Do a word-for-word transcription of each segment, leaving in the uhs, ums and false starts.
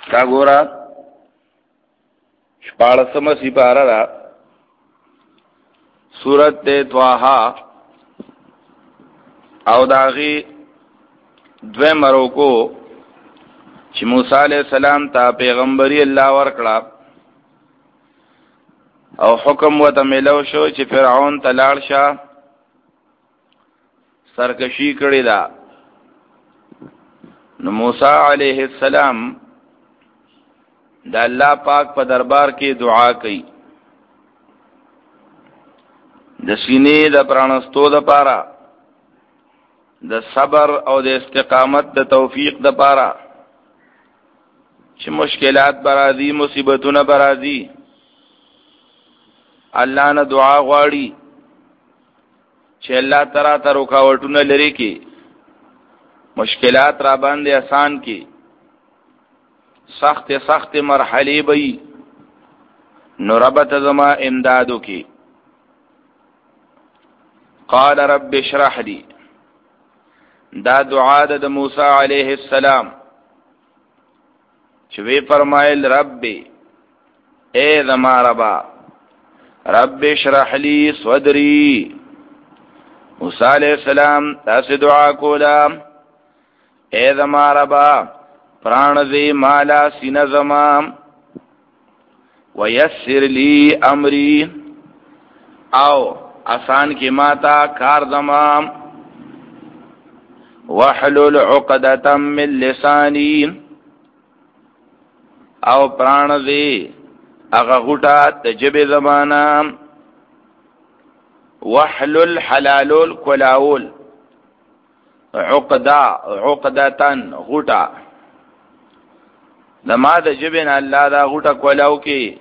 دا ګورا شپاړسمه سپاره را سورت طه او داغي دوه مرکو چې موسی علیہ السلام ته پیغمبري الله ورکړه او حکم وته ملو شو چې فرعون ته لاړ شه سرکشي کړی دا. نو موسی علیہ السلام دا الله پاک په دربار کې دعا کوي د سینې د پرانستو د پاره د صبر او د استقامت د توفیق د پاره چې مشکلات برازي مصیبتونه برازي الله نه دعا غواړي چې الله تعالی ته رکاوټونه لري کې مشکلات را باندې آسان کې سخت سخت مرحله وي نو رب ته زما امدادو کې. قال رب اشرح لي دا دعا د موسی علیہ السلام چې وی فرمایل رب اے زما ربا رب اشرح لي صدري. موسی علیہ السلام تاسو دعا کولا اے زما ربا پرانځي مالا سینه زما ويسر لي امري او آسان کی ماتا کار زما وحلل عقدة من لساني او پرانځي هغه غټه تجب زمانہ وحلل حلالول کلاول عقدا عقدتن غټه لما د جبن الله دا غټه کولاو کې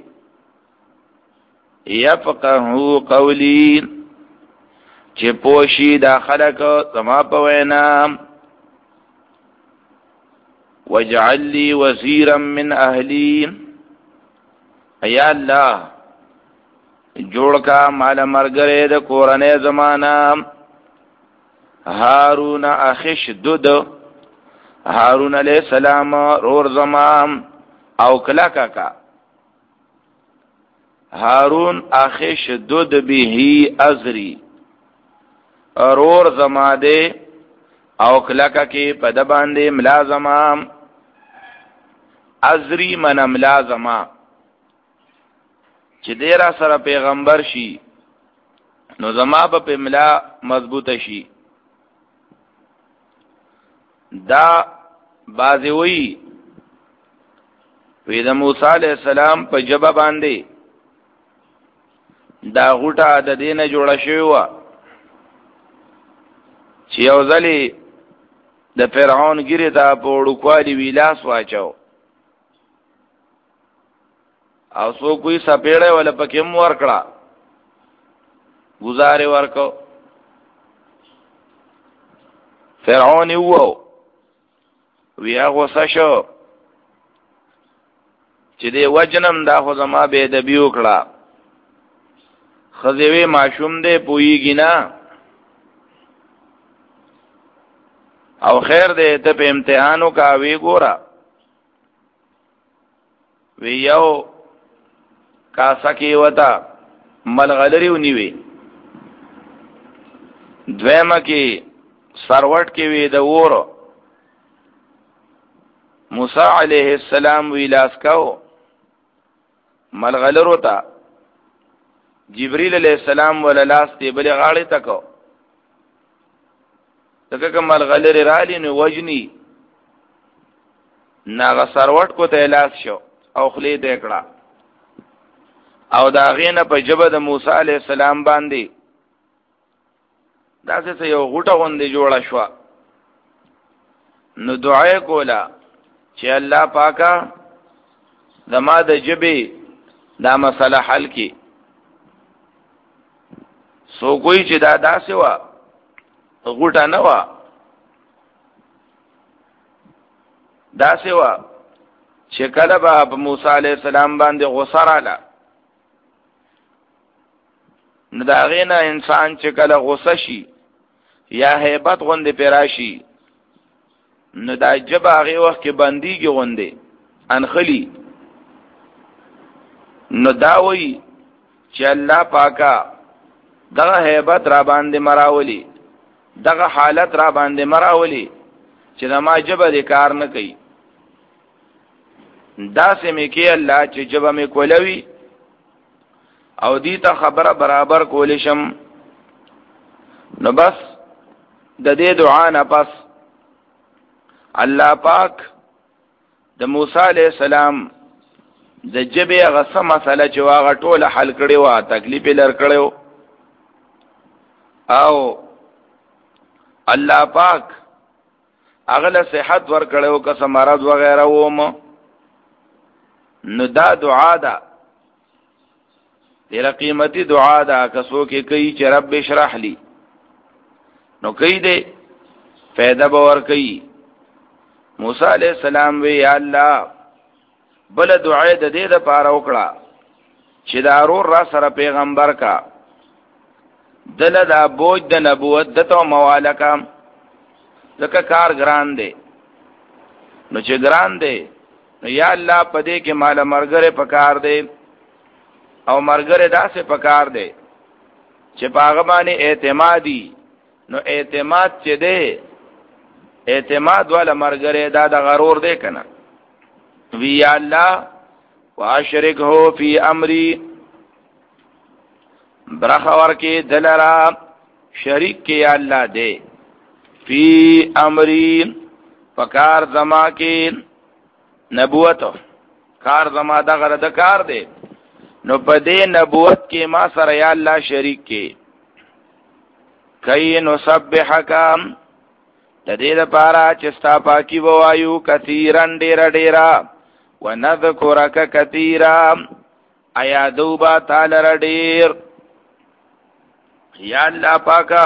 يفقهوا قولي چې پوشي دا خلق سما په وینا واجعل لي وزيرا من اهلي ایا الله جوړ کا مال مرګره د کورنۍ زمانہ هارون اخش دود هارون علیہ السلام رور زمام او کلا کاکا هارون اخش دود به ازری رور زماده او کلا کاکی پد باندې ملازمام ازری من ملازمام چې دیرا سره پیغمبر شي نو زما په ملا مضبوطه شي. دا بازوی وی د موسی علیہ السلام په جبه باندې دا غټه د دینه جوړه شوی و چې یو ځلی د فرعون ګیره ته په وړوکوالي ویلاس واچو او سو کوئی سپېړې ولا پکې مو ورکړه گزارې ورکو فرعون وو ویا غوسه شو چې دی وجنم دا خو زما به ادبی وکړه خزوی معشوم دی پویږي نه او خیر دی ته په امتحانو کا وی ګورا وی یو کاسا کې وتا ملغلری ونیوي دویمه کې سروټ کې وی د وورو موسی علیہ السلام ویلاس کاو ملغلر ہوتا جبریل علیہ السلام ولا لاس تی بلی غاړی تکو تکه ملغلر رالی نو وجنی ناغه سروټ کو ته لاس شو او خلی دکړه او دا غینه په جبه د موسی علیہ السلام باندې دا څه یو غټه غوندې جوړه شو. نو دعای کولا چې الله پاکا زما د جبه دا مسله حل کی. سو کوئی چې دا داسې وا غټه نه وا داسې وا چې کله به موسی علیہ السلام باندې غوسه رااله نو دا غینه انسان چې کله غوسه شي یا هیبت غوندې پیراشي نو دا جبه هغه وخت کې بنديږي غوندې انخلی نو داوی چې الله پاکا دغه hebat را باندې مراولي دغه حالت را باندې مراولي چې د ما جبه دې کار نه کوي دا سمې کې الله چې جبه مې کولوي او دې ته خبره برابر کولې شم نو بس د دې دعا نه پس الله پاک د موسی علیہ السلام د جبه غصه مسله چې واغه ټوله حل کړي وا تکلیف لر کړو او الله پاک اغله صحت ور کړو که مرض وغیرہ ووم نو دا دعا ده ډیره قیمتي دعا ده کسو کې کوي چې رب اشرح لي نو کوي دې فائدہ باور کوي موسی علیہ السلام وی یا الله بل دعای د دې د پاره وکړه چې دارور را سره پیغمبر کا دل دا بوج د نبوت دته موالکه ځکه کار ګران دی نو چې ګران دی نو یا الله پدې کې مال مرګره پکار دی او مرګره داسې پکار دی چې پاغه باندې اعتمادي نو اعتماد چې دی اعتماد والا مرګره دا د غرور دی کنه وی یا الله واشرکه فی امری برخور کې دلرا شریک کې یا الله دے فی امری فکار زما کې نبوت کار زما دا غره د کار دی نو په دې نبوت کې ما سره یا الله شریک کې کای نو سبحک د دې لپاره چې ستا پاکي وایو کثیرن ډیر ډیرا ونذکرک کثیرا ایا دوبا تعالی ډیر یا الله پاکا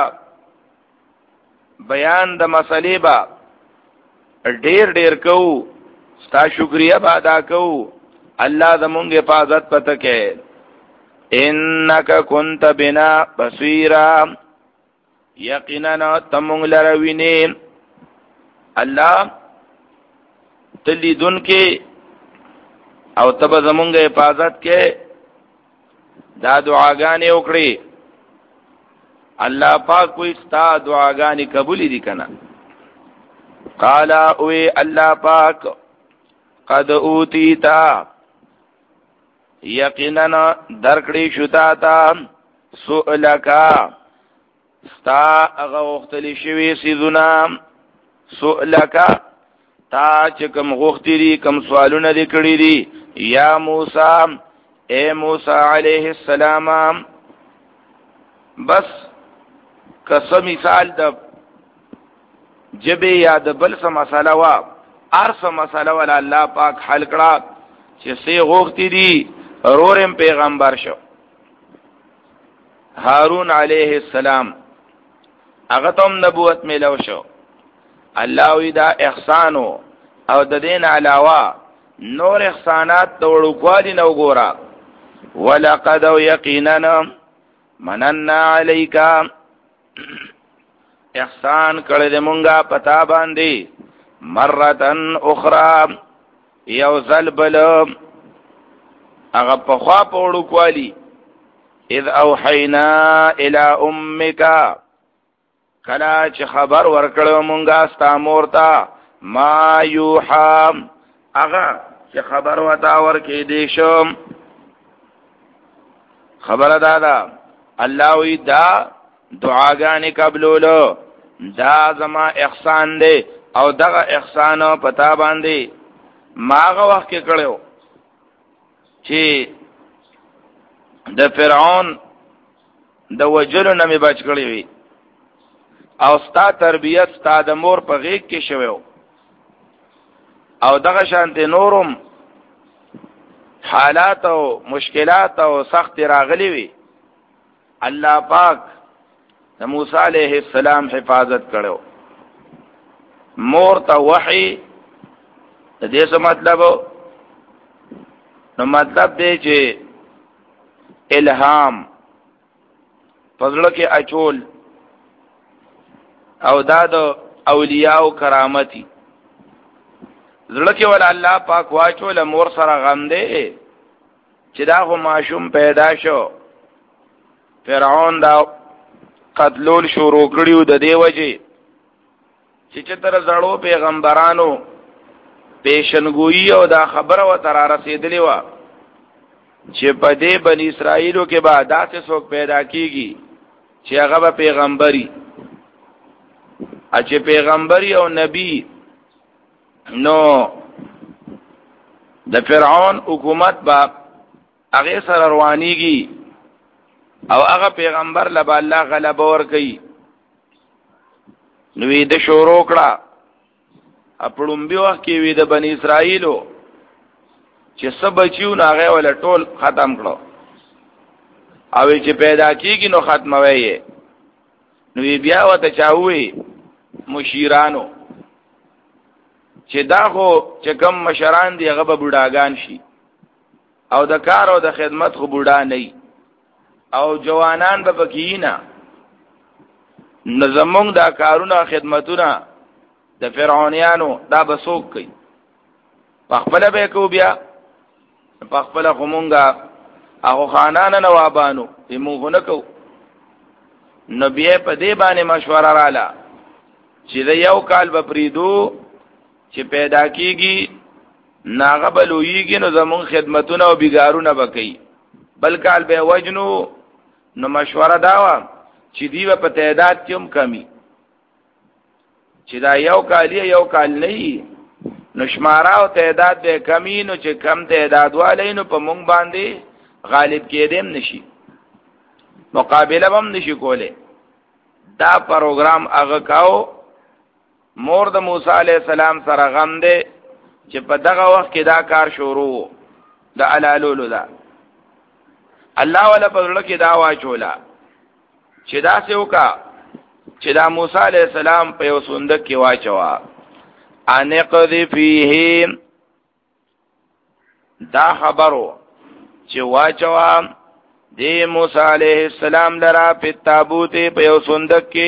بیان د مسلې با ډیر ډیر کو ستا شکریا با ادا کو الله زمونږ حفاظت پته کې انک کنت بنا بصیرا یقینا تمونږ لروینه الله تلیدون کې او تب زمونږ حفاظت کې دا دعاګانې وکړي الله پاک کوئی ستا دعاګانې قبول دي کنه قال او الله پاک قد اوتیتا یقینا درکړې شوتا تا سؤلکا ستا هغه وختلی شوی سيزونه سؤلکا تا چې کوم غوښتي دي کوم سوالونه دي کړی دي یا موسی اے موسی علیہ السلام بس کس مثال د جبه یا د بل څه مساله وا ارسه مساله ولا الله پاک حل کړه چې سي غوښتي دي رورم پیغمبر شو هارون علیہ السلام هغه تم نبوت ملو شو الله وی دا احسانو او د دین علاوه نور احسانات دوړو کوالي نو ګورا ولقد یقینا مننا علیکا احسان کړه دې مونږه پتا باندې مرتن اخرى یو زلبل هغه په خوا پوړو کوالي اذ اوحینا الی امک کلا چې خبر ورکړو مونږه ستا مورتا ما یوحا هغه چې خبر وتا ورکې دې شم خبر دادا الله وی دا دعاګانې قبولولو دا زما احسان دی او دغه احسان پتا باندې ماغه وخت کې کړو چې د فرعون د وجلو نه می بچ کړی وي او ستا تربیت ستا د مور په غیږ کې شویو او دغه شانته نورم حالات او مشکلات او سخت راغلی وي الله پاک د موسی علیہ السلام حفاظت کړو مور ته وحی د دې څه مطلب نو مطلب دی چې الهام فضل کې اچول او دا د اولیاء او کرامتي زړه کې ول الله پاک واچو له مور سره غم دی چې دا خو ماشوم پیدا شو. فرعون دا قتلول شروع کړیو د دې وجه چې چتر زړو پیغمبرانو پیشنګوئی او دا خبره و تر رسیدلی و چې په دې بنی اسرائیلو کې به داسې څوک پیدا کیږي چې هغه به پیغمبري چې پیغمبري او نبی. نو د فرعون حکومت با هغه سره روانيږي او هغه پیغمبر لبا الله غلبه ور کوي. نو د شورو کړه خپلوم بیا کې وی د بنی اسرائیلو چې سب بچیو ناغه ول ټول ختم کړو او چې پیدا کیږي نو ختموي. نو بیا وته چاوي مشیرانو چې دا خو چې کم مشران دی هغه به بوډاګان شي او د کار او د خدمت خو بوډا نه او جوانان به پکې نه. نظمون دا کارونه خدمتونه د فرعونانو دا بسوک کوي پخپل به کو بیا پخپل خمونګه هغه خانان نوابانو موږ نه کو. نبی په دې باندې مشوره رااله چې د یو کال به پریدو چې پیدا کیږي ناغه بلویږي نو زمون خدمتونه او بیګارونه وکي بل کال به وجنو. نو مشوره داوا چې دی په تعداد کې هم کمی چې دا یو کال یو کال نه نو شمارا او تعداد به کمی نو چې کم تعداد والي نو په مونږ باندې غالب کېدم نشي مقابله هم نشي کوله. دا پروګرام هغه کاو مور د موسی علی السلام سره غم دی چې په دغه وخت کې دا کار شروع د علالولو دا الله ولا په کې دا واچولا چې دا څه وکا چې دا موسی علی السلام په یو صندوق کې واچوا ان قذ فیه دا خبرو چې واچوا دی موسی علیہ السلام لرا په تابوت په یو صندوق کې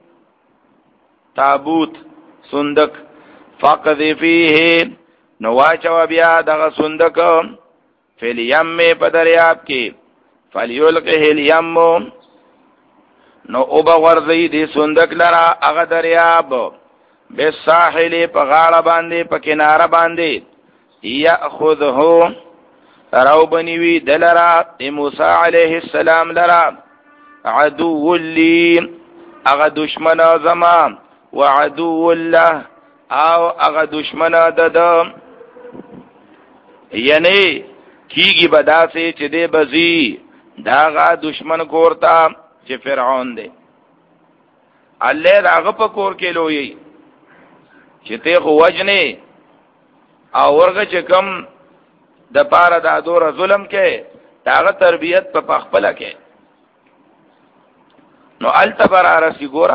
تابوت صندوق فقذ فیه نو واچوا بیا دغه صندوق فل یم په دریاب کې فلیلقه الیم نو او بغرزی دی صندوق لرا هغه دریاب بالساحل په غاړه باندې په کناره باندې یاخذه راو بنیوی دلرا موسی علیہ السلام لرا عدو لی اغا دشمن زمان وعدو الله او اغا دشمن دد یعنی کیگی بدا سے چه دے بزی داغا دشمن کورتا چه فرعون دے اللہ داغا پا کور کے لوئی چه تے خو وجنے او ورگا چه کم د پاره دا دور ظلم کې داغه تربیت په پخپله کې نو التبر ارسی ګورا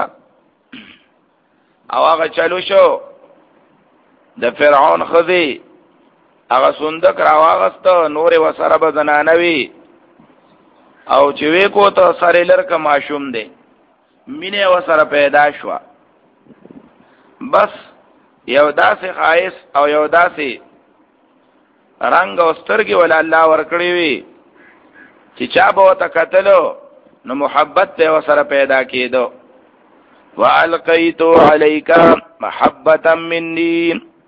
او هغه چلو شو د فرعون خزي هغه صندوق راواغست نور وسره به زنانوي او چې وې کو ته سره لرکه ماشوم دی مینه وسره پیدا شو بس یو داسې خایس او یو داسې رنگ او سترګي ول الله ورکړي وي چې چا به وته قتلو نو محبت ته وسره پیدا کېدو. والقیت علیک محبتا مني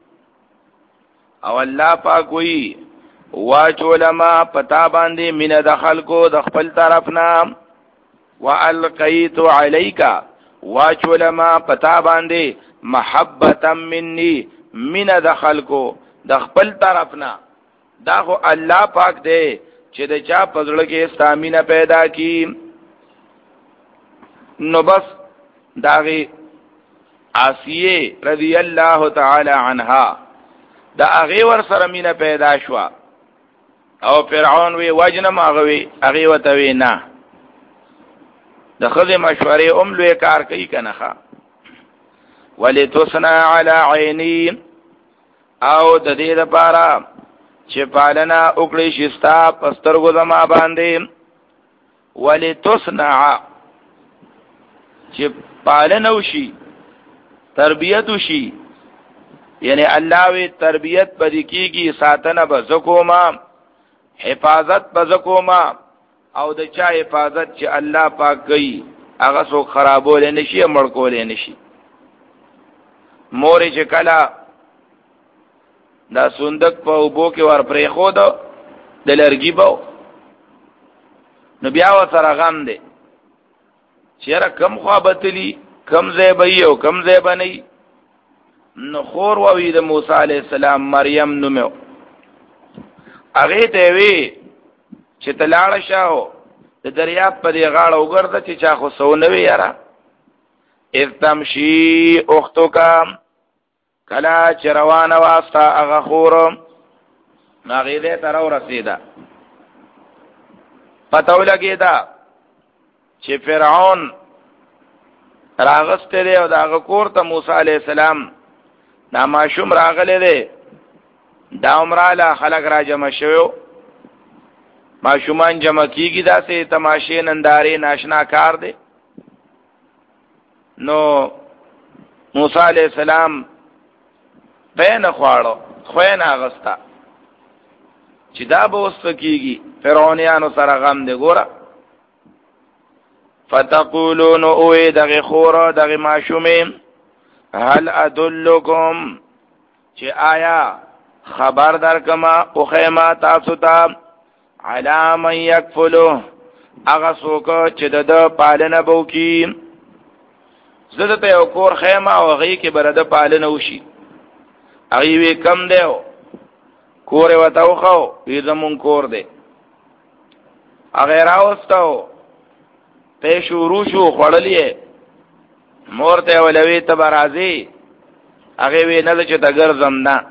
او الله پاک وی واچولما پتا باندې من دخل کو د خپل طرفنا والقیت علیک واچولما پتا باندې محبتا مني من دخل کو د خپل طرفنا دا خو الله پاک دی چې د چا پزړه کې استامینه پیدا کی نو بس داغي آسیه رضی الله تعالی عنها دا هغه ور سره مینه پیدا شو او فرعون وی وجنم هغه وی هغه وته وی نه د خزه مشورې ام لوی کار کوي کنه ښا ولتصنع علی عینی او د دې لپاره چې پالنا وکړي شستا پسترګو زما باندې ولتصنع چې پالنه وشي تربیت وشي یعنی الله وی تربیت پدې کیږي ساتنه بزکوما حفاظت بزکوما او د چا حفاظت چې الله پاک کوي هغه سو خرابول نشي مړ کول نشي. مورې چې کله دا صندوق په اوبو کې ور پرې خو دو د لرګي بو نو بیا و سره غم دی چیرې کم خوا بتلی کم ځای به یو کم ځای بنئ. نو خور ووی د موسی علیہ السلام مریم نومو هغه ته وی چې تلاړ شاو د دریاب په دی غاړه وګرځه چې چا خو سو نوی یاره اذ تمشي اختکا کلا چې روانه واسطه هغه خور هغه دې تر ورسېده پته ولګېده چې فرعون راغسته دی او دا هغه کور ته موسی علیہ السلام دا ماشوم راغلی دی دا عمراله خلق را جمع شویو ماشومان جمع کیږي داسې تماشې نندارې ناشنا کار دی. نو موسی علیہ السلام پین خواړو خوین اغستا چې دا به اوس کیږي فرعونیانو سره غم دی. ګوره فتقولون اوې دغه خور دغه ماشومې هل ادلکم چې آیا خبر درکما او خیمه تاسو ته علی من یکفلو هغه څوک چې د پالنه بو کی زده ته یو کور خیمه او هغه کې برده پالنه وشي. هغه وی کم دیو کور وتاو خو وی زمون کور دی هغه راوستو په شروع شو خړلې مور ته ولوي ته برازي هغه وی نه چې دګر زمنا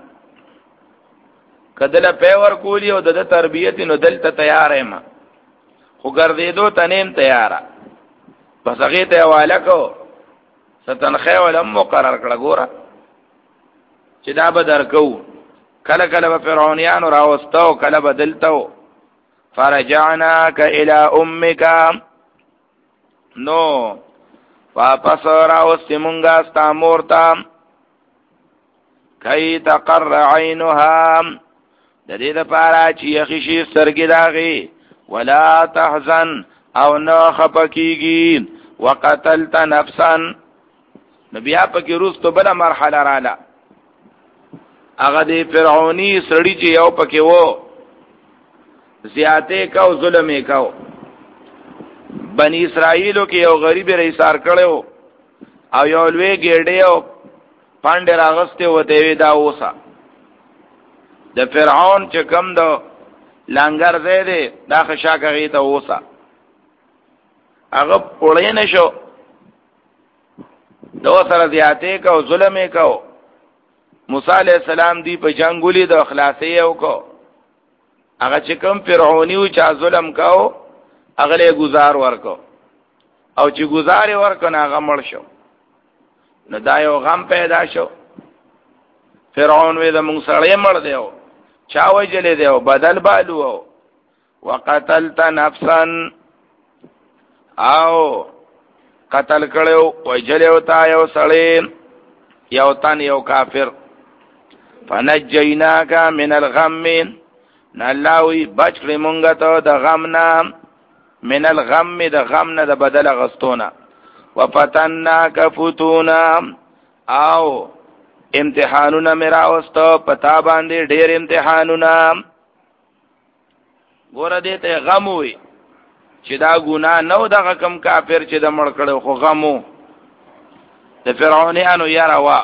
کدل پیور کولی او د تربیت نو دلته تیار یم خو ګرځېدو تنیم تیارا بس هغه ته حواله کو ستنخه ولم مقرر کړه. ګوره چې دا به درکو کله کله به فرعونیانو راوستو کله به دلته فرجعناک الی امک نو واپس راوستی مونږه ستا مور ته کای تقر عینها د دې لپاره چې یخی شي سترګې داغي ولا تحزن او نه خپکیږي وقتلت نفسا نبیا پکې روستو بل مرحله رااله هغه د فرعونی سړی چې یو پکې وو زیاته کو ظلم کو بنی اسرائیلو کې یو غریب رئیسار کړو او یو لوی ګډیو پاندې راغسته وته وی دا اوسه د فرعون چې کم دو لنګر زیده دا خشاکغی ته اوسه هغه پړې نشو دو سره زیاته کو ظلم کو موسی علیہ السلام دی په جنگولی د اخلاصي او کو هغه چې کوم فرعونی او چا ظلم کاو هغه له گزار ورکو او چې گزار ورکو نه هغه مړ شو. نو دا یو غم پیدا شو فرعون وې د موږ سره مړ دیو چا وجلې دیو بدل بالو وقتلت نفسا او قتل کړو وجلې تا یو سړی یو تن یو کافر فنجیناک من الغم نلاوی بچ کړی مونږ ته د غم نه من الغم د غم نه د بدل غستونه وفتناک فتونا او امتحانونه میرا واستو پتا باندې ډېر امتحانونه. ګوره دې ته غم وي چې دا ګناه نو دغه کم کافر چې د مړ کړو خو غمو د فرعونانو یاره وا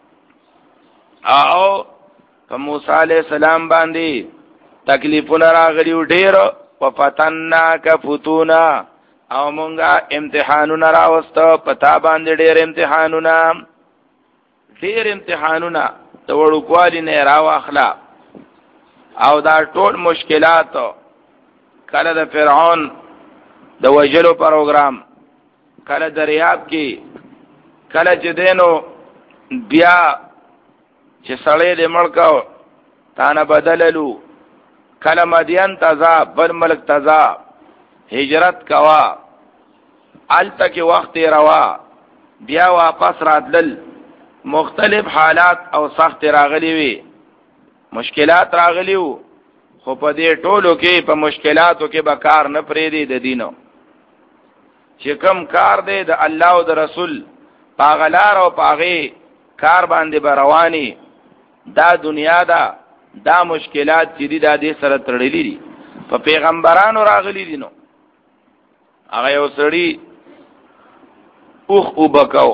او په موسی علیہ السلام باندې تکلیفونه راغلیو ډېر وفتناک فتونا او مونږه امتحانونه راوستو پتا باندې ډېر امتحانونه ډېر امتحانونه د وړوکوالي نه راواخلا او دا ټول مشکلات کله د فرعون د وجلو پروګرام کله دریاب کې کله چې دینو بیا چې سړی دې مړکاو تانه بدللو کله مدین تزا بل ملک تزا هجرت کوا الته کې وخت روا بیا واپس راتلل مختلف حالات او سخت راغلی وي، مشکلات راغلی وو، خو په دې ټولو کې په مشکلاتو کې به کار نه پرېږدي د دینو، چې کوم کار دی د الله او د رسول پاغه لار او پاغه کار باندې به رواني، دا دنیا دا دا مشکلات چې دي دا دې سره تړلي دي، په پیغمبرانو راغلي دي. نو هغه یو سړی اوخ او بکاو،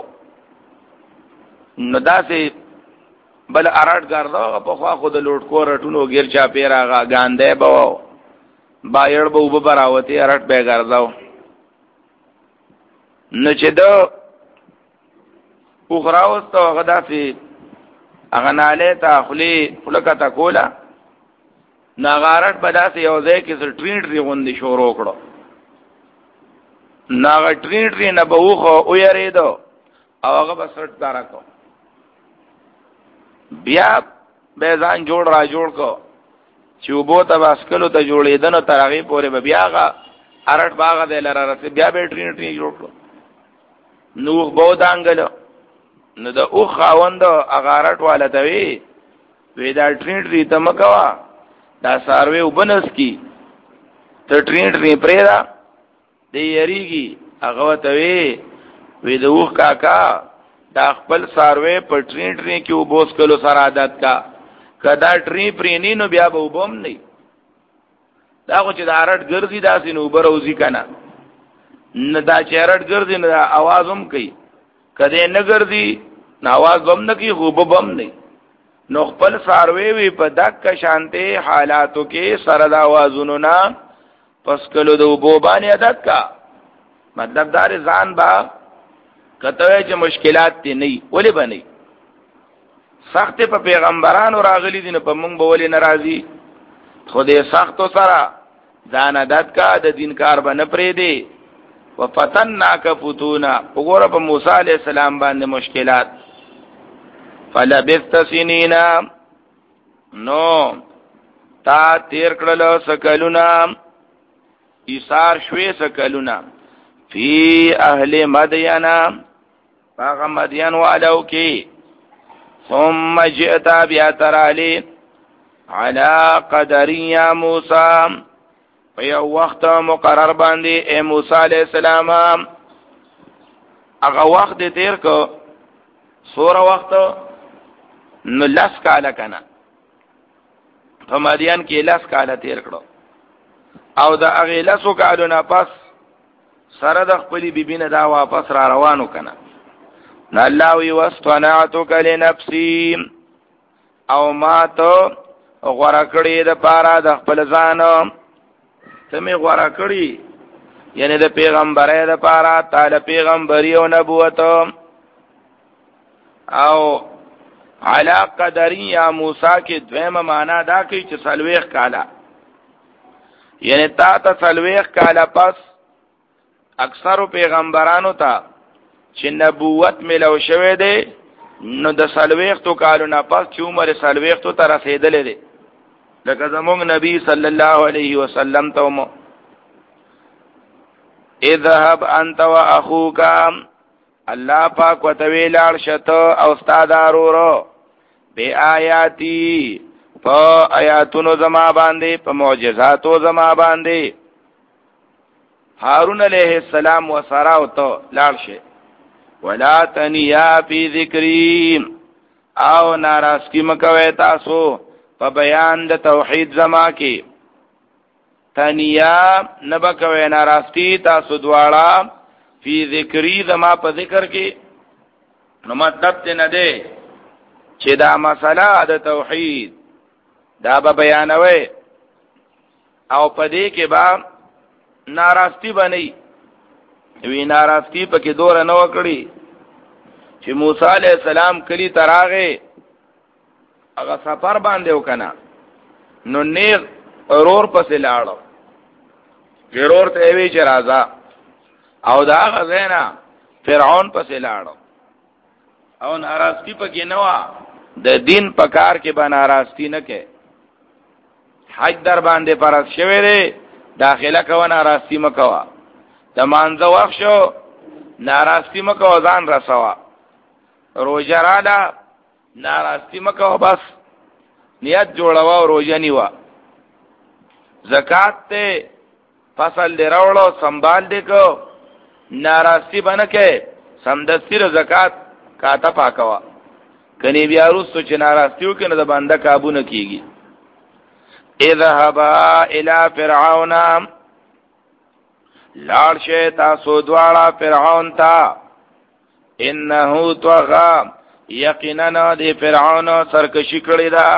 نو داسې بل ارټ ګرځاو په خوا خو د لوټ کو رټونو غیر چا پیراغه ګاندې بو بایړ بو وبراوتی ارټ به ګرځاو، نو چې دو اوخراوستو هغه داسې هغه ناله ته خلی خلکه تا کولا ناغارت به داسې یو ځای کې سر ټرین ټری غوندې شروع کړو، ناغه ټرین ټری نه به وخو او یریدو او هغه به سرټ دارا کو، بیا به ځان جوړ را جوړ کو چې وبو ته باسکلو ته جوړېدنو ترغی پورې به بیا غا ارټ باغ د لاره رسې بیا به ټرین ټری جوړ کړو، نو بو دانګلو، نو د او خاوند اغارټ والدوي وی دا ټرین ټری ته مکوا دا ساروی وبنس کی ته ټرین ټری پرېدا دی یریږي، هغه ته وی وی د اوخ کاکا دا خپل ساروی په ټرین ټری کې وبوس کلو سره عادت کا کدا ټری پرینی نو بیا به وبم نه، دا خو چې دا ارټ ګرځي داسې نو بروزی کنه، نه دا چې ارټ ګرځي نه आवाज هم کوي، کده نه ګرځي نو आवाज بم نه کوي خو بم نه، نو خپل ساروی وی په دک شانته حالاتو کې سره د आवाजونو نه پس کلو د وبو باندې عادت کا، مطلب دار ځان با کته چې مشکلات دي نه ولې بنئ سخت په پیغمبرانو راغلي دي، نه په مونږ به ولې ناراضي، خو دې سختو سره ځان عادت کا د دین کار باندې پرې دی، وفتناک فتونا وګوره په موسی علی السلام باندې مشکلات، فلبثت سنینا نو تا تیر کړل سکلونا ایثار شوي سکلونا فی اهل مدینا هغه مدین والو کې، ثم جئت بیا ترالی علی قدر یا موسی په یو وخت مقرر باندې اے موسی علیہ السلام، هغه وخت دې تیر کو سوره وخت نو لس کاله کنه په مدین کې لس کاله تیر کړو، او دا هغه لسو کالو نه پس سره د خپل بیبینه دا واپس را روانو کنه، نو الله وی واستنعتک لنفسی او ما ته غوړه کړی د پاره د خپل ځان تمه غوړه کړی، یعنی د پیغمبرۍ د پاره تعالی پیغمبري او نبوت، او علا قدری یا موسی کې دویمه معنا دا کوي چې سلويخ کاله، یعنی تا ته سلويخ کاله پس اکثر پیغمبرانو ته چې نبوت ملو شوه دی، نو د سلويخ تو کالو نه پس چې عمر سلويخ تو تر رسیدلې دی، لکه زمونږ نبی صلی الله علیه وسلم ته مو اذهب انت واخوك الله پاک وتویلار شته او استاد ارورو به آیاتی په آیاتونو زما باندې په معجزاتو زما باندې، هارون علیہ السلام وسرا او تو لاړ شه، ولا تنیا فی ذکری او ناراض کی مکوي تاسو په بیان د توحید زما کې، تنیا نبکوي ناراضی تاسو دواړه فی ذکری زما په ذکر کې، نو مطلب ته نه دی چې دا مسله د توحید دا به بیانوي او په دې کې با ناراضی بنئ، وی ناراضی په کې دور نه وکړي چې موسی علیہ السلام کلی تراغه هغه سفر باندې وکنا، نو نیغ اورور پسې لاړو، ضرور ته وی چې راځه، او دا غزینا فرعون پسې لاړو، او ناراضی په کې نو د دین په کار کې به ناراضی نه کې، حج در باندې فرض شوی دی، داخله کوه ناراضی مکوه، د مانځه وخت شو ناراضی مکوه ځان رسوا، روزه رااله ناراستی مکو بس نیت جوړوا او روزه نیوا. زکات ته فصل دی راوړو سنبال دی کو ناراستی بنکه سمدستی رو زکات کاته پاکوا کنی بیا روستو چې ناراستیو کنه د بنده کابو نه کیږي. اذهبا الى فرعون لار شه تاسو دواړه فرعون تا انه طغى یقینا دی فرعون سرکشی کړی دا.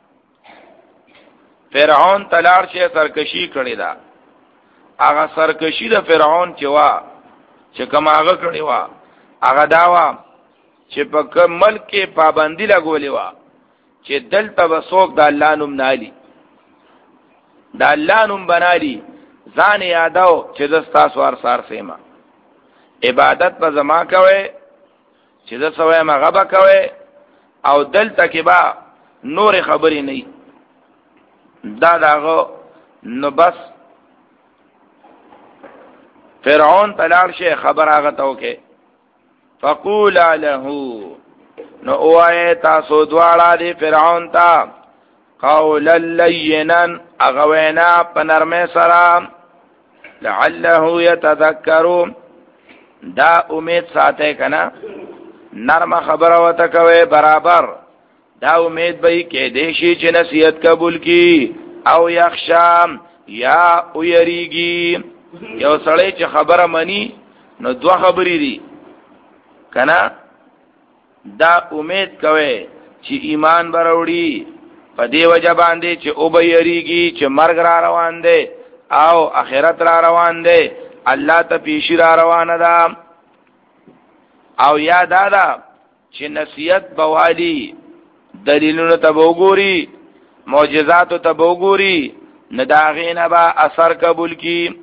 فرعون تلار شه سرکشی کړی دا. هغه سرکشی د فرعون چې وا چې کوم هغه کړی وا هغه داوا چې په کوم ملک کې پابندی لګولې وا چې دلته وسوک د الله نوم نالي د الله نوم بنالي ځان یاداو چې دستا سوار سار سیما عبادت په زما کوي چې د سوې مغبا کوي او دلته کې با نور خبرې نه دا داغه نو بس فرعون تلار شي خبر هغه تو کې فقول له نو اوه تاسو دواړه دی فرعون ته قولا لینا اغوینا پنرمه سره لعله يتذكر دا امید ساته کنا نرم خبره وته کوي برابر دا امید به کې دیشي چې نصیحت قبول کی او یخشام یا او یریږي. یو سړی چې خبره مني نو دوه خبرې دي کنا دا امید کوي چې ایمان بروړي په دې وجه باندې چې او به یریږي چې مرګ را روان دی او آخرت را روان دی الله ته پیشی را روانه ده او یاد ده چې نصیحت بوالی دلیلونو ته وګوري معجزات ته وګوري نداغین با اثر قبول کی.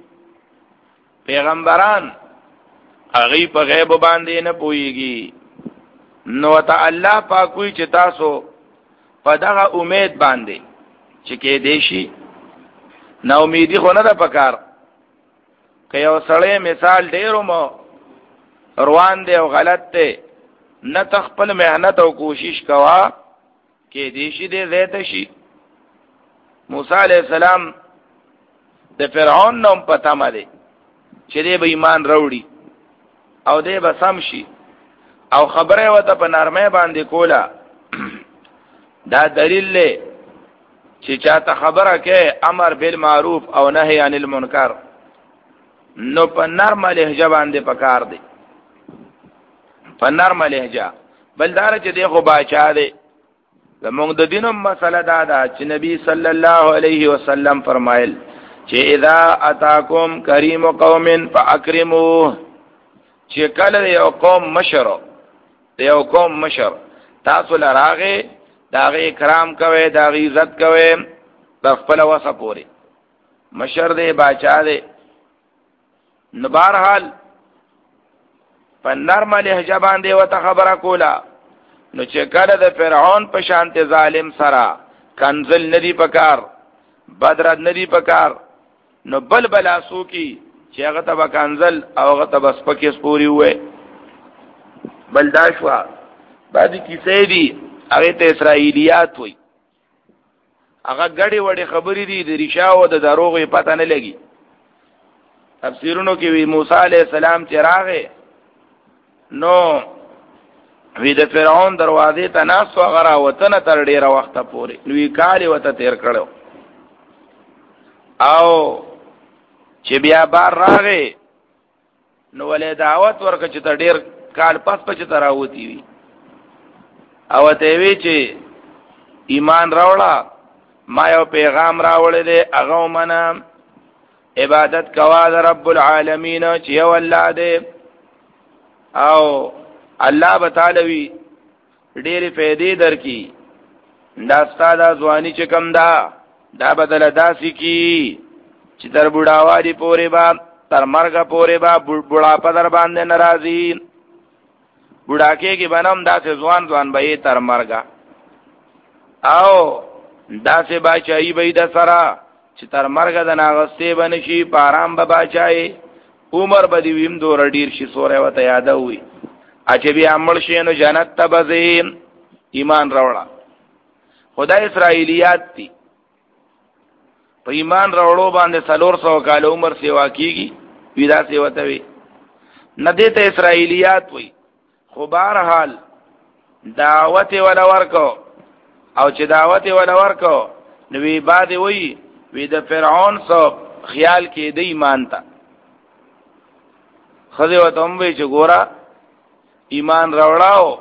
پیغمبران اغي په غیب باندې نه پويږي نو ته الله پاکوي چې تاسو په دغه امید باندې چې کې دیشي نو امیدي خو نه ده پکار. که یو سړی مثال ډیرو مو روان دی او غلط دی نه تخپل مهنت او کوشش کوا کې دیشي دې زیات شي. موسی علیہ السلام د فرعون نوم پتا مده چې دې به ایمان راوړي او دې به سم شي او خبره وته په نرمه باندې کولا دا دلیل له چې چاته خبره کې امر بالمعروف او نهي عن المنکر نو په نرمه لهجه باندې پکار دی په نرمه لهجه بلدار چې دی خو باچا دی. زمونږ د دینم مسله دا ده چې نبی صلی الله علیه وسلم فرمایل چې اذا اتاکم کریم قوم فاکرموه چې کله یو قوم مشر یو قوم مشر تاسو لراغه داغه اکرام کوي داغه عزت کوي د خپل وسه پوري مشر دی باچا دی. نو بهرحال په نرمه لهجه باندې وته خبره کولا نو چې کله د فرعون په شانت ظالم سره کنزل ندی پکار بدر ندی پکار نو بل بلاسو کی چې هغه ته کنزل او هغه ته بس پکې سپوري وې بلداشوا بعد کیسې دي هغه ته اسرائیلیات وې هغه غړي وړي خبرې دي د ریشاو د دروغې پته نه لګي. تفسیرونو کې وی موسی علیہ السلام چې راغې نو وی د فرعون دروازې ته ناس وغرا وطن تر ډیره وخت پورې نوې کال وته تیر کړو او چې بیا بار راغې نو ولې دعوت ورکړه چې تر ډیر کال پس پچ تر راوتی وی او ته وی چې ایمان راوړه ما یو پیغام راوړل دی هغه منه عبادت کوا د رب العالمین چې یو الله دی او الله بتعالوی ډېرې فائدې درکې دا ستاده ځواني چې کم دا دا بدل داسې کی چې تر بوډاوالي پورې با تر مرګ پورې با بوډاپه در باندې ناراضي بوډاکې کې بنم داسې ځوان ځوان به تر مرګ او داسې باچایي به د سره چې تر مرګ د ناغستې بنشي په آرام به باچای عمر به دی ویم دور ډیر شي سورې وته یاد وي اچ بیا مړ شي نو جنت ته بځې ایمان راوړه. خدای اسرائیلیات دي په ایمان راوړو باندې څلور سوه کال عمر سیوا کیږي ویدا سیوا ته وي نه دیته اسرائیلیات وي. خو بهرحال دعوت ولا ورکو او چې دعوت ولا ورکو نو وی بعد وی وی د فرعون سو خیال کې د ایمان ته خدای وته هم وی چې ګورا ایمان راوړاو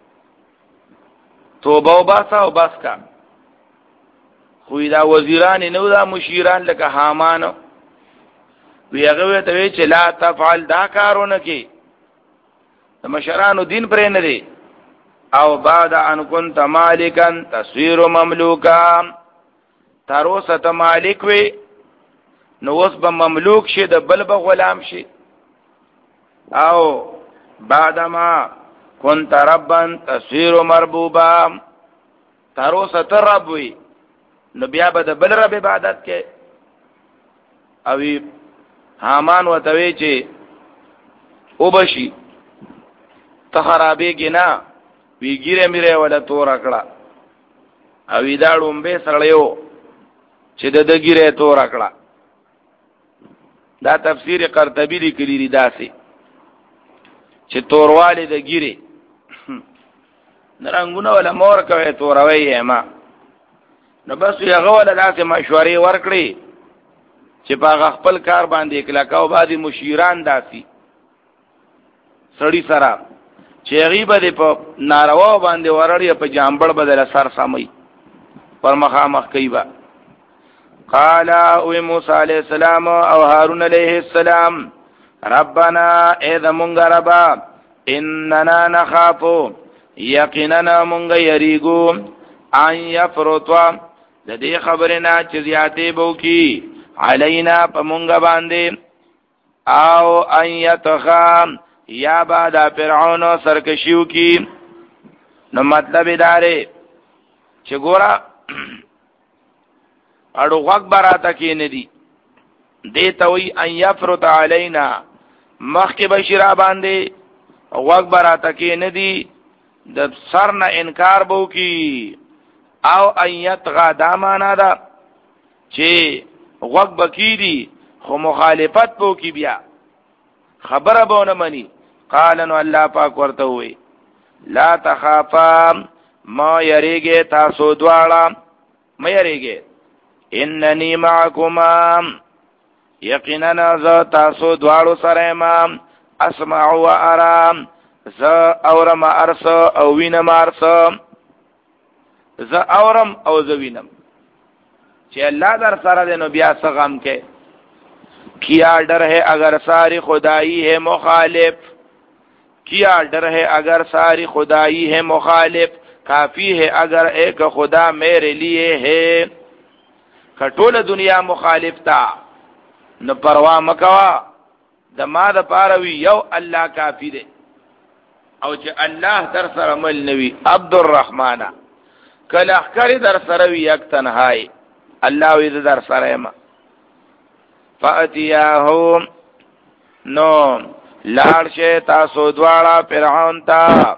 توبه وباسا او بس کا. خو دا وزیران نو دا مشیران لکه حامان وی هغه ته وی چې لا تفعل دا کارونه کې د مشرانو دین پرې نه دی. او بعد ان كنت مالکا تصویر مملوکا تر اوسه ته مالک وی نو اوس به مملوک شي د بل به غلام شي. او بعدما كنت ربا تصویر مربوبا تر اوسه ته رب وی نو بیا به د بل رب عبادت کې. او حامان وتوی چې او بشي ته خرابې کې نه وی ګیره میره ولا تور کړه او دا ډومبه سړیو چې د د ګیره تور کړه. دا تفسیر قرطبی لیکلی دی داسې چې تورواله د ګیره نرنګونه ولا مور کوي توروي ما نو بس یو غوله داسې مشورې ورکړي چې په خپل کار باندې کلاکاو باندې مشیران داسي سړی سره چې غیبه دې په ناروا باندې ورړی په جامبړ بدل سر سمي پر مخامخ کیبا. قال او موسی علیہ السلام او هارون علیہ السلام ربنا اذا منغربا اننا نخاف یقینا منغ یریگو ان یفرطوا د دې خبرنا چې زیاتې بو کی علینا په مونږ باندې او ان یتخام یا بعد فرعون سرکشیو کی. نو مطلب داره چې ګورا اړو وخت براته کې نه دی دیته وی ان یفرط علینا مخک بشرا باندې وخت براته کې نه دی د سر نه انکار بو کی او ان یتغا دا معنا ده چې وخت بکیری خو مخالفت بو کی بیا خبره بونه منی. قال نو الله پاک ورته وی لا تخافا ما یریږي تاسو دواړه ما یریږي اننی معکما یقینا ز تاسو دواړو سره ما اسمع و ارام ز اورم ارس او وینم ارس ز اورم او ز وینم چې الله در سره دینو بیا څه غم کې کیا ڈر ہے اگر ساری خدائی ہے مخالف کیا ڈر ہے اگر ساری خدائی ہے مخالف کافی ہے اگر ایک خدا میرے لیے ہے. کټول دنیا مخالف تا نو پروا مکوا د ما د پاروي یو الله کافی دی. او چې الله در سره مل نوی عبد الرحمن کله اخکاری در سره وی یک تنهای الله وی در سره ما فاتیاهم نو لار شه تاسو دواړه فرعون ته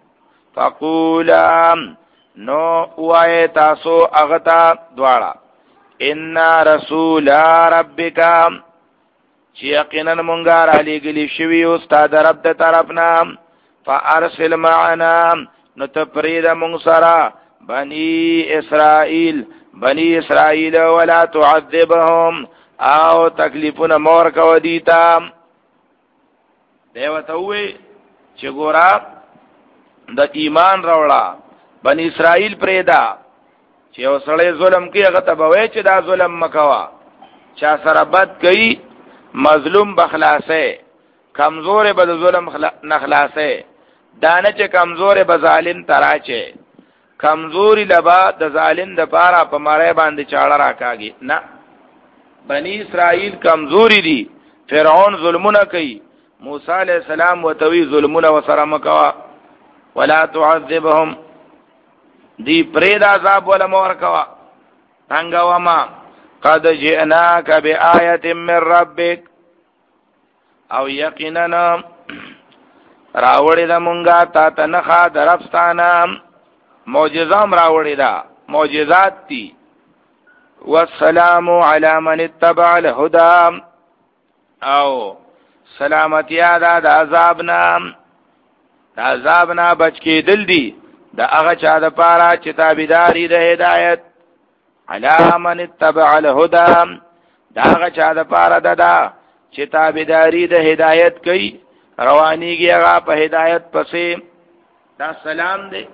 فقولا نو وای تاسو اغتا دواړه ان رسول ربک چې یقینا مونږه را لګلی شوی او استاد رب ته طرفنا فارسل معنا نو تفرید مونږ سره بنی اسرائیل بنی اسرائیل ولا تعذبهم او تکلیفونه مور کو دیتا. دیوته وی چې ګورا د ایمان راوړه بنی اسرائیل پرېدا چې اوسړې ظلم کوي هغه ته به چې دا ظلم مکوا چا سره بد کوي مظلوم بخلاصه کمزور به ظلم نخلاصه دانه چې کمزور به ظالم تراچه کمزوری لبا د ظالم د پاره په مړې باندې چاړه راکاږي نه. بنی اسرائیل کمزوری دي فرعون ظلمونه کوي موسی علیہ السلام وتوی ظلمونه وسره مکوا ولا تعذبهم دی پرید عذاب ولا مور کوا څنګه وما قد جئناک بآیه من ربک او یقینا راوړی دا مونږه تا ته نخا درفستانه معجزام راوړی دا معجزات تی والسلام علی من اتبع الهدى او سلامتی دا د عذابنا د عذابنا بچ کېدل دي د هغه چا د پاره چې تابعداري د هدایت علی من اتبع الهدى دا هغه چا د پاره ده چې تابعداري د هدایت کوي روانيږي هغه په هدایت پسې دا سلام دی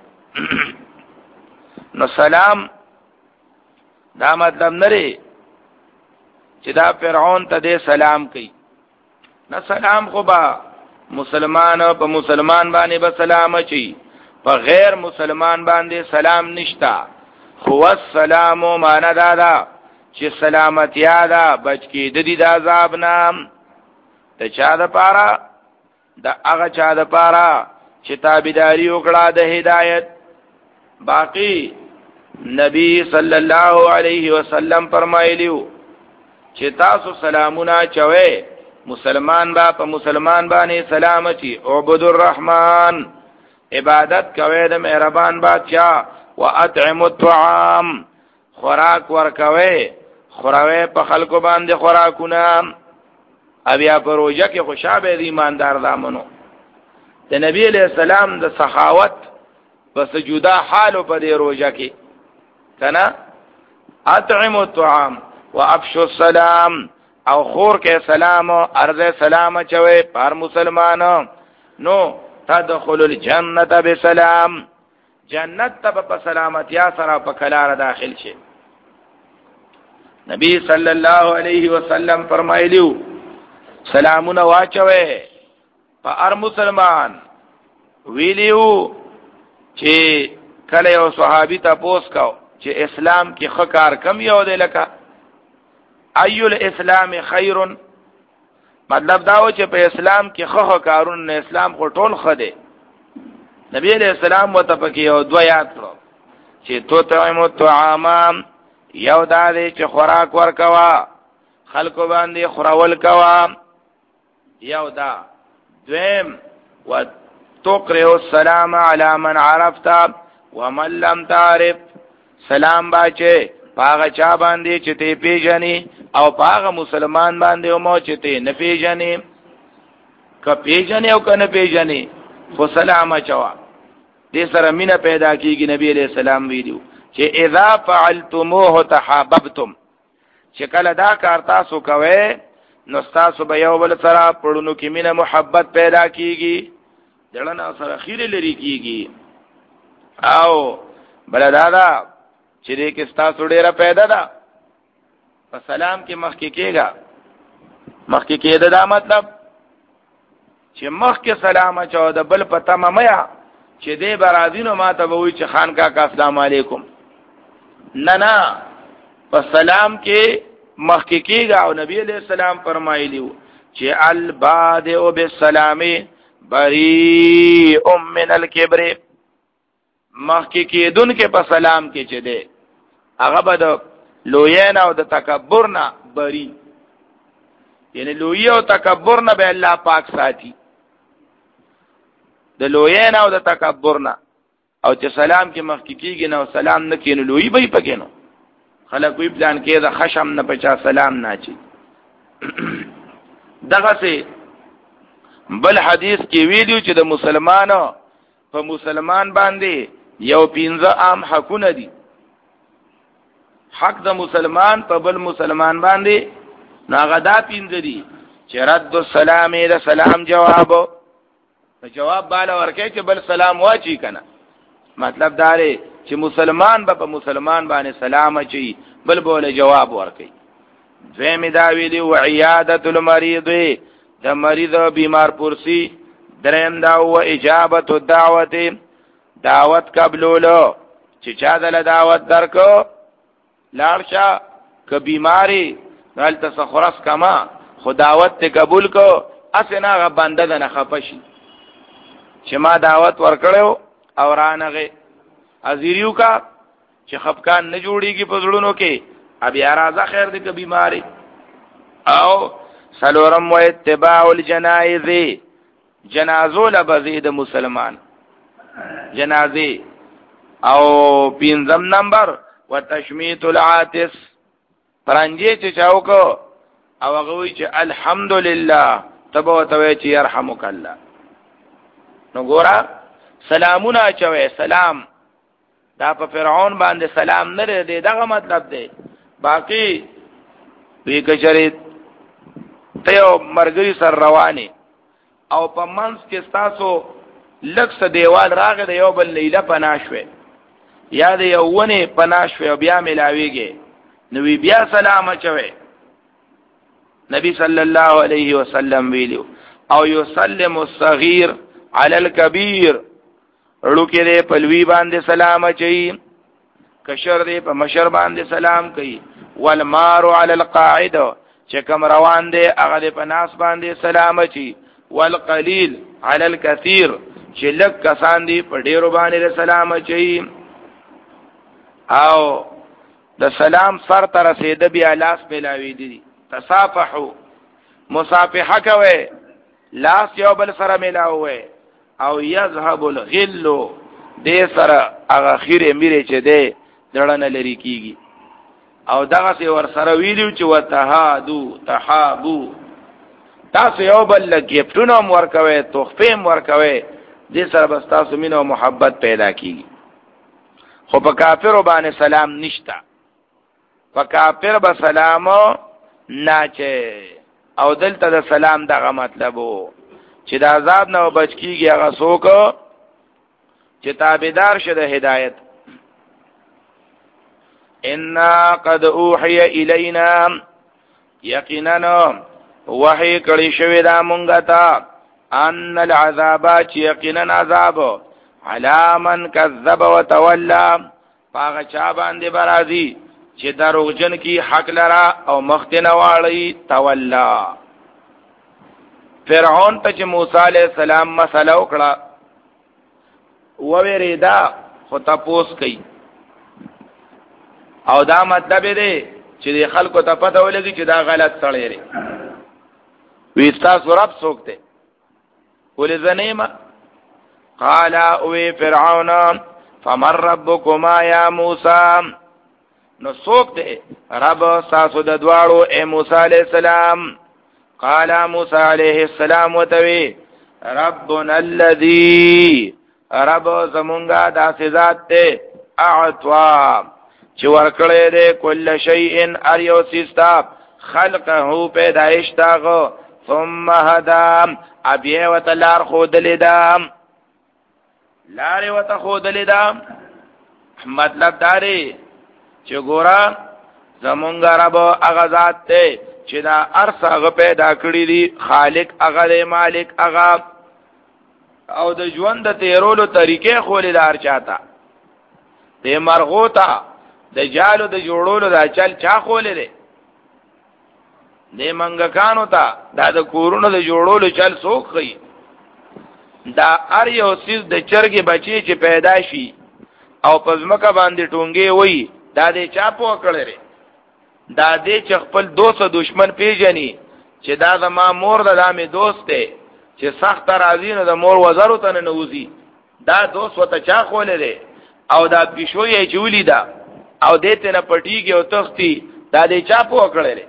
نو سلام دا مطلب نری چې دا فرعون ته دې سلام کوي نه سلام خو با مسلمان په مسلمان باندې به سلام چي په غیر مسلمان باندې سلام نشتا خو السلام معنا دا دا چې سلامتیا دا بچ کی د دې د عذاب نام ته چا د پاره د هغه چا د پاره چې تابعداري وکړه د هدایت باقی نبی صلی الله علیه وسلم فرمایلیو چې تاسو سلامونه چوي مسلمان با په مسلمان باندې سلام چی عبد الرحمن عبادت کوي د مهربان بادشاہ واطعم الطعام خوراک ورکوي خوراوي په خلکو باندې خوراکونه بیا پروژه کې خوشاله دي ایماندار دامنو د نبی علیہ السلام د سخاوت په سجودا حالو په دې روزه کې کنا اطعم الطعام وافشوا السلام او خور کې سلام او عرض سلام چوي پر مسلمانانو نو تدخل الجنه بسلام جنت ته په سلامتیا سره په کلار داخل شي نبی صلی الله علیه وسلم فرمایلیو سلامونه واچوي په هر مسلمان ویلیو چې کله یو صحابي تاسو کو چې اسلام کې خکار کم یو دی لکه ایو الاسلام خیر مطلب دا و چې په اسلام کې خو کارون نه اسلام خو ټول خده نبی علیہ السلام متفقی یو دو یاد کړو چې تو طعام الطعام یو دا دی چې خوراک ورکوا خلکو باندې خورول کوا یو دا دویم و تقرئ السلام علی من عرفت ومن لم تعرف سلام باچه پاغه چا باندې چې ته پیژنې او پاغه مسلمان باندې مو چې ته نه پیژنې ک پیژنې او کنه پیژنې خو سلام چوا دې سره مینا پیدا کیږي نبی علیہ السلام ویلو چې اذا فعلتموه تحاببتم چې کله دا کار تاسو کوئ نو تاسو به یو بل سره پړونو کې مینا محبت پیدا کیږي دلنا سره خیر لري کیږي او بل دادا چې دې کې تاسو ډیره پیدا ده په سلام کې مخ کې کېږي مخ کې کېده دا مطلب چې مخ کې سلام اچو د بل پته ممیا چې دې برازینو ما ته وایي چې خان کا السلام علیکم نه نه په سلام کې مخ کې کېږي او نبی علیہ السلام فرمایلیو چې البادئ بالسلام بریء من الکبر مخ کې کېدون کې په سلام کې چې ده هغه به لویین او د تکبر نه بری یعنی لوی او تکبر نه به الله پاک ساتي د لویین او د تکبر نه او چې سلام کې مخ کې کېږي نو سلام نه کینو لوی به پکې نو خلک وی پلان کې د خشم نه پچا سلام نه چي دغه سي بل حدیث کې ویلو چې د مسلمانانو په مسلمان باندې یو پینځه عام حقونه دي حق د مسلمان په بل مسلمان باندې ناغدا پینځه دي چې رد السلام د سلام جواب جواب بالا ورکه چې بل سلام واچي کنه مطلب دا دی چې مسلمان به په مسلمان باندې سلام اچي بل بوله جواب ورکي دویم دا ویلی و عیادت المریض د مریض بیمار پرسی دریم دا و اجابت الدعوت دعوت قبولولو چې چا دل دعوت درکو لارشا که بیماری نال تسخرس کما خو دعوت ته قبول کو اسنه غ بنده نه خپشي چې ما دعوت ورکړو او رانغه ازیریو کا چې خفقان نه جوړیږي په زړونو کې ابي راځه خیر دې که بیماری او سلورم و اتباع الجنائز جنازو لبزید مسلمان جنازه او پینزم نمبر و تشمیت العاتس پرنجی چې چاوکو او غوی چې الحمدلله تبو توی چې يرحمک الله. نو ګورا سلامونه چوي سلام دا په فرعون باندې سلام نه دی دغه مطلب دی. باقی وی کچری ته مرګي سر رواني او په منځ کې تاسو لکس دیوال راغی د یو بل لیله پناشوي یا د یو ونه پناشوي او بیا ملاويږي نو بیا سلام چوي. نبی صلی الله علیه وسلم ویلو او یسلم الصغیر علی الکبیر لوکه دې په لوی باندې سلام چي کشر دې په مشر باندې سلام کوي. والمار علی القاعد چې کوم روان دې هغه دې په ناس باندې سلام چي. والقلیل علی الکثیر چې لک کسان دې په ډیرو باندې سلام چي. او د سلام سر تر رسیده بیا لاس ملاوي دي. تصافحو مصافحه کوي لاس یو بل سره ملاوي. او یذهب الغل دې سره هغه خیره میره چې دې دړنه لري کیږي. او دغه څه ور سره ویلو چې وتهادو تحابو تاسو یو بل گیفټونو مور کوي تحفه مور کوي دې سره بس تاسو مینه او محبت پیدا کیږي. خو په کافرو باندې سلام نشتا. په کافر به سلام نه چي او دلته د سلام دغه مطلبو چې د عذاب نه بچ کیږي هغه څوک چې تابعدار شه د هدایت. ان قد اوحي الينا یقینا وحی کړي شوی دا مونږه ته ان العذاب چې یقینا عذاب علی من کذب وتولى پاغه چا باندې برازي چې دروغجن کی حق لرا او مختنه واړی تولا. فرعون ته چې موسی علیہ السلام مسله وکړه و ویریدا خو تاسو کوي او دا مطلب دی چې د خلکو ته پته ولګي چې دا غلط سړی دی. وی تاسو رب سوکته ولې زنیما قال او فرعون فمن ربكما يا موسی نو سوکته رب تاسو د دواړو اے موسی علیہ السلام. قال موسی علیہ السلام وتوی ربنا الذي رب زمونږه داسې ذات ته اعطوا چې ورکړې دې کل شیء ار یو سیستا خلقه پیدائش تاغو ثم هدا ابي وتلار خود لیدام لارې وته خود لیدام. مطلب داري چې ګورا زمونږ رب هغه ذات ته چې دا ارث هغه پیدا کړی دی خالق هغه دی مالک هغه او د ژوند د تیرولو طریقې خولې دار چاته د مرغو ته د جالو د جوړولو دا چل چا خولې دی د منګکانو ته دا د کورونو د جوړولو چل څوک خي. دا ار یو سیز د چرګې بچي چې پیدا شي او پزمکه باندې ټونګې وای دا دې چا په کړی دا دې چې خپل دوست دشمن پیژني چې دا زما مور د دامه دوست دی چې سخت راځي نو د مور وزرو ته نه نوځي دا دوست وته چا خولې دی او دا پښو یې چولی دا او دې ته نه پټیږي او تختی دا دې چا په کړی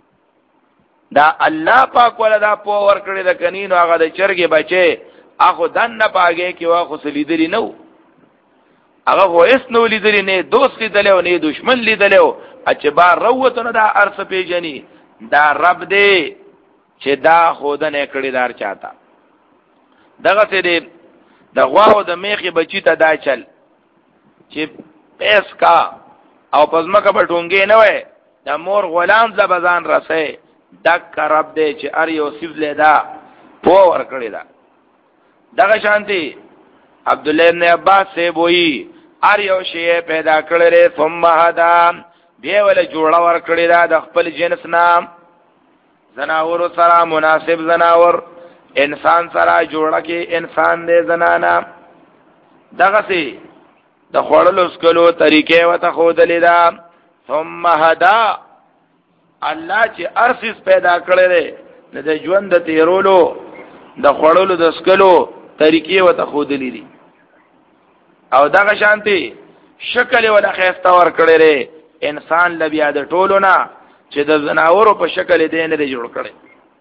دا الله پاک ولا دا په ور کړی د کنینو هغه د چرګې بچي اخو دن نه پاګه کې واخو سلیدلی نو هغه خو اس نو لیدلی نه دوست لیدل او نه دشمن لیدل او چې بار روته نه دا ارث پیجنی دا رب دې چې دا خودنه کړی دار چاته دغه څه دې د غواو د میخي بچی ته دا چل چې پیس کا او پزماکه بټونګې نه وای د مور غلام زبزان رسې دک رب دې چې ار یو سیف لیدا پو ور کړی دا دغه شانتي عبد الله ابن عباس سے وہی ار یو شی پیدا کړل ثم هدا بیا ول جوړا ور کړی دا د خپل جنس نام زناور سره مناسب زناور انسان سره جوړه کې انسان دې زنانا دغه سي د خړلو سکلو طریقې وته خود لیدا ثم هدا الله چې ارسس پیدا کړل نه د ژوند تیرولو د خړولو د سکلو طریقې وته خودلې دي او دغه شانتي شکل ولا خيستا ور کړی ری انسان لبیا د ټولو نه چې د زناورو په شکل دې نه جوړ کړي.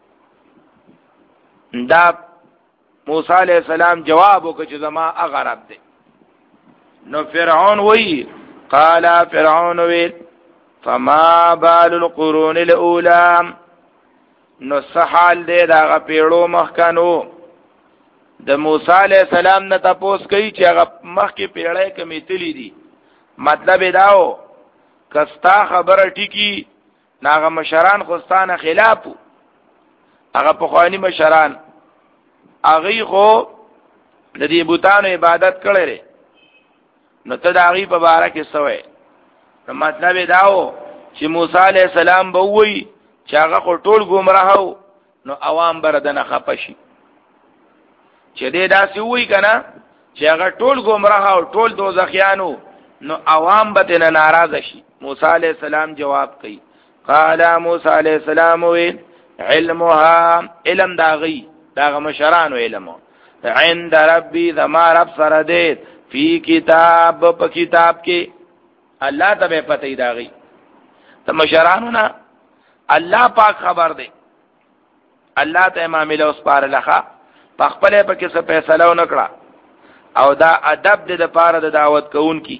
دا موسی علیہ السلام جواب وکړ چې زما هغه رب دی. نو فرعون وی قال فرعون وی فما بال القرون الاولى نو سحال دې دا پیړو مخکانو د موسی علیہ السلام نه تاسو کوي چې هغه مخکې پیړې کمی تللی دي. مطلب داو کستا خبره ټیکی ناغه مشران خوستانه خلافو هغه پخوانی مشران هغه خو د دې بوتانو عبادت کړي نو ته د هغه په باره کې سوې. نو مطلب داو چې موسی علیہ السلام به وایي چې هغه ټول گمراهو نو عوام بردنه خپشي چې دې داسې وایي کنه چې هغه ټول گمراهو ټول دوزخیانو نو عوام به نه ناراض شي. موسی علیہ السلام جواب کوي قال موسی علیہ السلام وی علمها علم داغي داغه مشرانو علم عند ربي ذما رب سره دې فی کتاب په کتاب کې الله ته به پته داغي ته مشرانو نه الله پاک خبر دی. الله ته معاملې اوس پار لخوا په خپل په کې څه فیصله ونکړه او دا ادب دې د پاره د دعوت کوونکی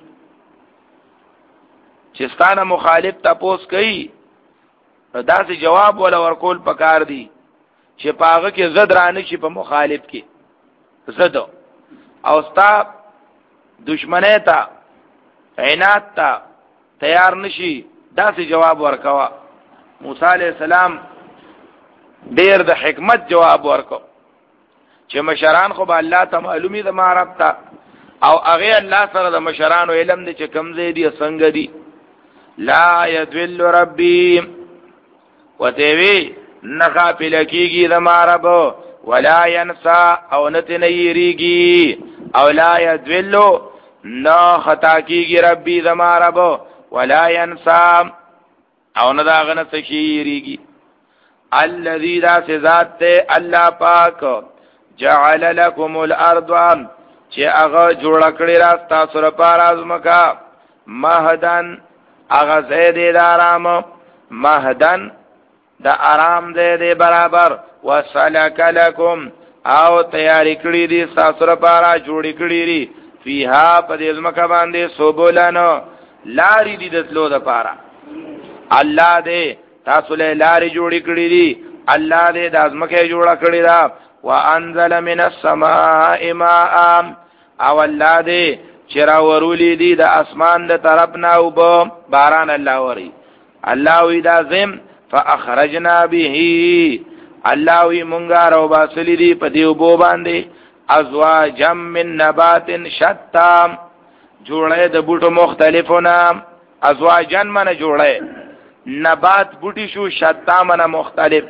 چې ستانه مخالف تاسو کوي دا سي جواب ولا ورکول پکار دي چې پاغه کې زد رانه شي په مخالف کې زد او ستا دشمنه تا عناد تا تیار نشي دا سي جواب ورکوا. موسی عليه السلام ډېر د حکمت جواب ورکو چې مشران خو به الله ته معلومي د معرب تا او هغه الله سره د مشرانو علم دي چې کم زی دي څنګه دي. لا يذل ربي وتوي نغافل کیږي د معرب ولا ينسى او نتنيريږي او لا يذل لا خطا کیږي ربي د معرب ولا ينسى او نه دا غنه تشيريږي. الذي ذا ذات ته الله پاک جعل لكم الارض چې هغه جوړ کړی را تاسو لپاره ازمکا مهدن هغه زید د آرام مهدن د آرام دې برابر وسلک لكم او تیاری کړی دي تاسو لپاره جوړ کړی دي فيها په دې ازمکا باندې سبولن لاري دي د تلو لپاره. الله دې تاسو له لاري جوړ کړی دي الله دې د ازمکه جوړ کړی دا وانزل من السماء ماء او الله دې چرا ورولې دي د اسمان د طرف نه او باران الله وري الله وی دا زم فاخرجنا به الله وی مونږه رو باسلی دي په دیو بو باندې ازواجم من نبات شتا جوړه د بوټو مختلفونه ازواجن منه جوړه نبات بوټي شو شتا منه مختلف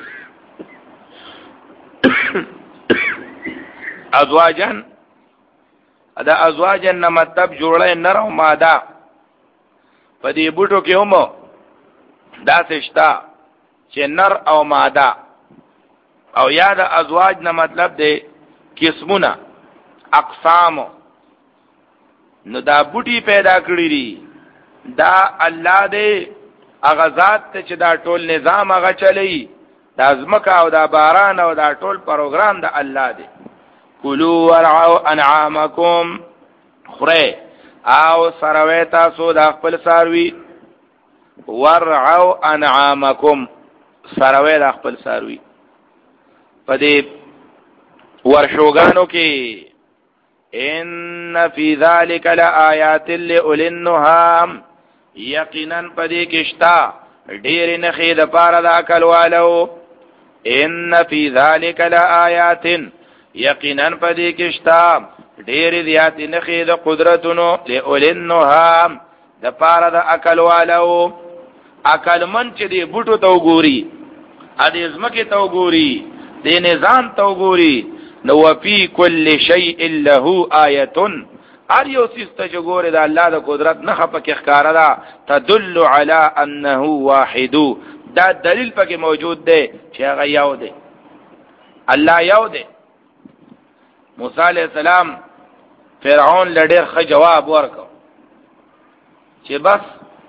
ازواجن دا ازواجن نه مطلب جوړه نر او ماده په دې بوټو کې هم دا سشتا چې نر او ماده او یا دا ازواج نه مطلب دی قسمونه اقسام نو دا بوټي پیدا کړی دي دا الله دې هغه ذات ته چې دا ټول نظام هغه چلی دا ازمکا او دا باران او دا ټول پروګرام دا الله دی. کلوا ورعوا انعامکم خره او سروي تاسو د خپل ساروي ورعوا انعامکم سروي د خپل ساروي په دې ورشوګانو کې ان فی ذلک لآیات لأولی النهی یقینا پدې کې شتا ډېر نه خید پاره د عقل والو ان فی ذلک لآیات یقینا پدې کې شتا ډېر زیات نه خید قدرتونو لأولی النهی د پاره د عقل والو عقل من چې دې بوټو ته وګوري ا دې ځمکه ته وګوري دې نظام ته وګوري نو فی کل شیء له آیه هر یو څه چې ګوره د الله د قدرت نه خپکه ښکارا ده تدل علی انه واحد دا دلیل پکې موجود دی چې هغه یو دی. الله یو دی. موسی علیہ السلام فرعون لډیر ښه جواب ورکړ چې بس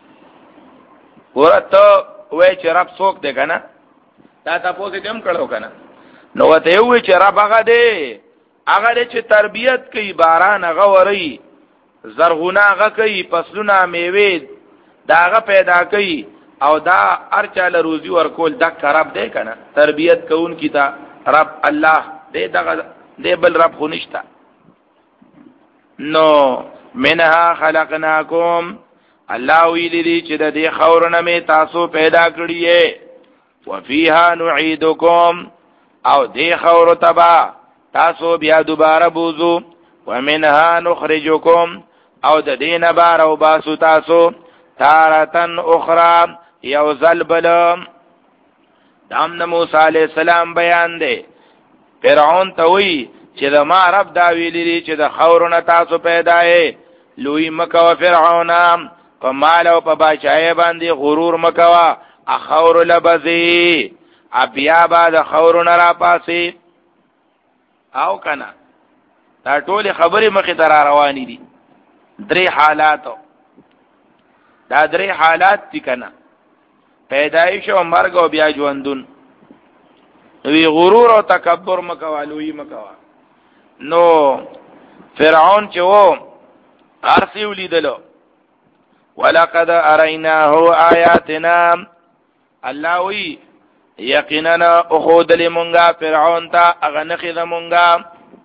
ورته وای چې رب څوک دی کنه دا تاسو دې هم کړو کنه نو وته وای چې رب هغه دی هغه دی چې تربیت کوي باران هغه وري زرغونه هغه کوي فصلونه میوه دا هغه پیدا کوي او دا ارچاله روزي ورکول دا رب دی کنه تربیت کوون کی تا رب الله دې دغه دې بل رب خو نشتا. نو منها خلقناکم الله ویلی دی چې د دې خاورونه می تاسو پیدا کړی یې وفيها نعيدكم او دې خاور تبا تاسو بیا دوباره بوزو ومنها نخرجكم او د دې نه بار او باسو تاسو تارتن اخرى یو زلبل. دام د موسی علیہ السلام بیان دی فرعون ته وی چې د ما رب دا ویلی دی چې د خاورونه تاسو پیدا یې لوی مکو فرعون په مال او په بچای باندې غرور مکوا اخور لبزی بیا با د خاورونه را پاسې او کنه دا ټول خبرې مخې ته را روانې دي. درې حالات دا درې حالات دي کنه پیدایش او مرګ او بیا ژوندون. وی غرور او تکبر مکوا لوی مکوا. نو فرعون چې وو ارسی ولیدلو ولقد اریناه آیاتنا الله وی یقینا اخود لمونگا فرعون تا اغنخی زمونگا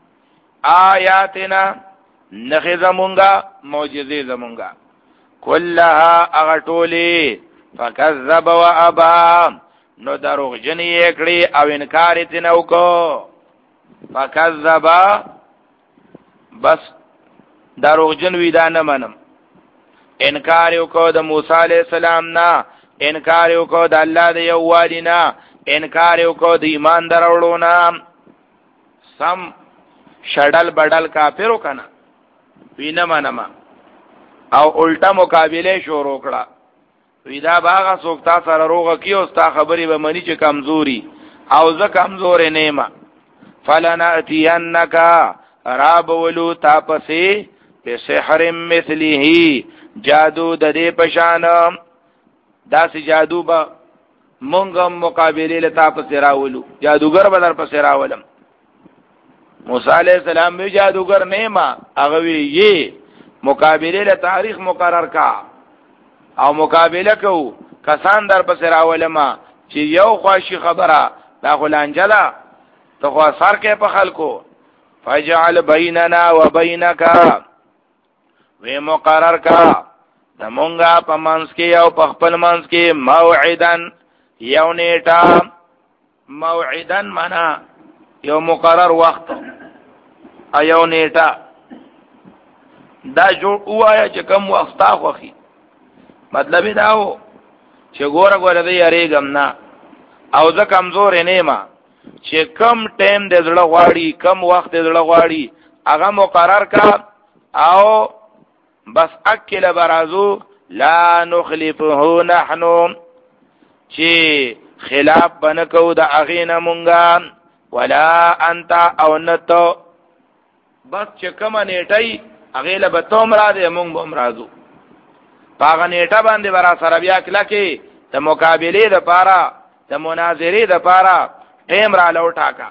آیاتنا نخی زمونگا موجزی زمونگا کلها اغطولی فکذب و ابا نو دروغ جنی اکڑی او انکاری تنو کو فکذب بس دروغ جن ویدا نمنم انکاریو کو د موسی علیہ السلام نا انکاریو کو د الله د یووالي نا انکاریو کو د ایمان دروړو نا سم شډل بډل کافرو کنا وینما نما او الټا مقابله شروع کړه ویدا باغه سوکتا سره روغه کیو ستا خبري به منی چې کمزوري او زه کمزور نه ما فلناتینک راب ولو تاسې په سحر مثله جادو د دې پشان داسې جادو با مونږه مقابله لتا په سراولو جادوګر بدر په سراولم. موسی علیہ السلام به جادوګر نه ما هغه وی مقابله له تاریخ مقرر کا او مقابله کو کسان در په سراولما چې یو خواشي خبره دا غلانجلا ته خو سر کې په خلکو فجعل بیننا وبینک وی مقرر کا د مونږه په منځ کې او په خپل منځ کې موعدن یو نیټه موعدن معنا یو مقرر وخت ایو نیټه دا جوړ وایا چې کوم وخت تا خوخي مطلب دا و چې ګوره ګوره دې یریګم نه او زه کمزور نه ما چې کم ټیم دې زړه غواړي کم وخت دې زړه غواړي هغه مقرر کا او بس اکل برازو لا نخلفه نحنو چې خلاف بنکو د اغینا مونږه ولا انت او نتو بس چې کوم نیټي هغه له بتوم را دې مونږ به مرادو پاغه نیټه باندې ورا سره بیا کله کې د مقابله لپاره د مناظره لپاره ټیم را لوټا کا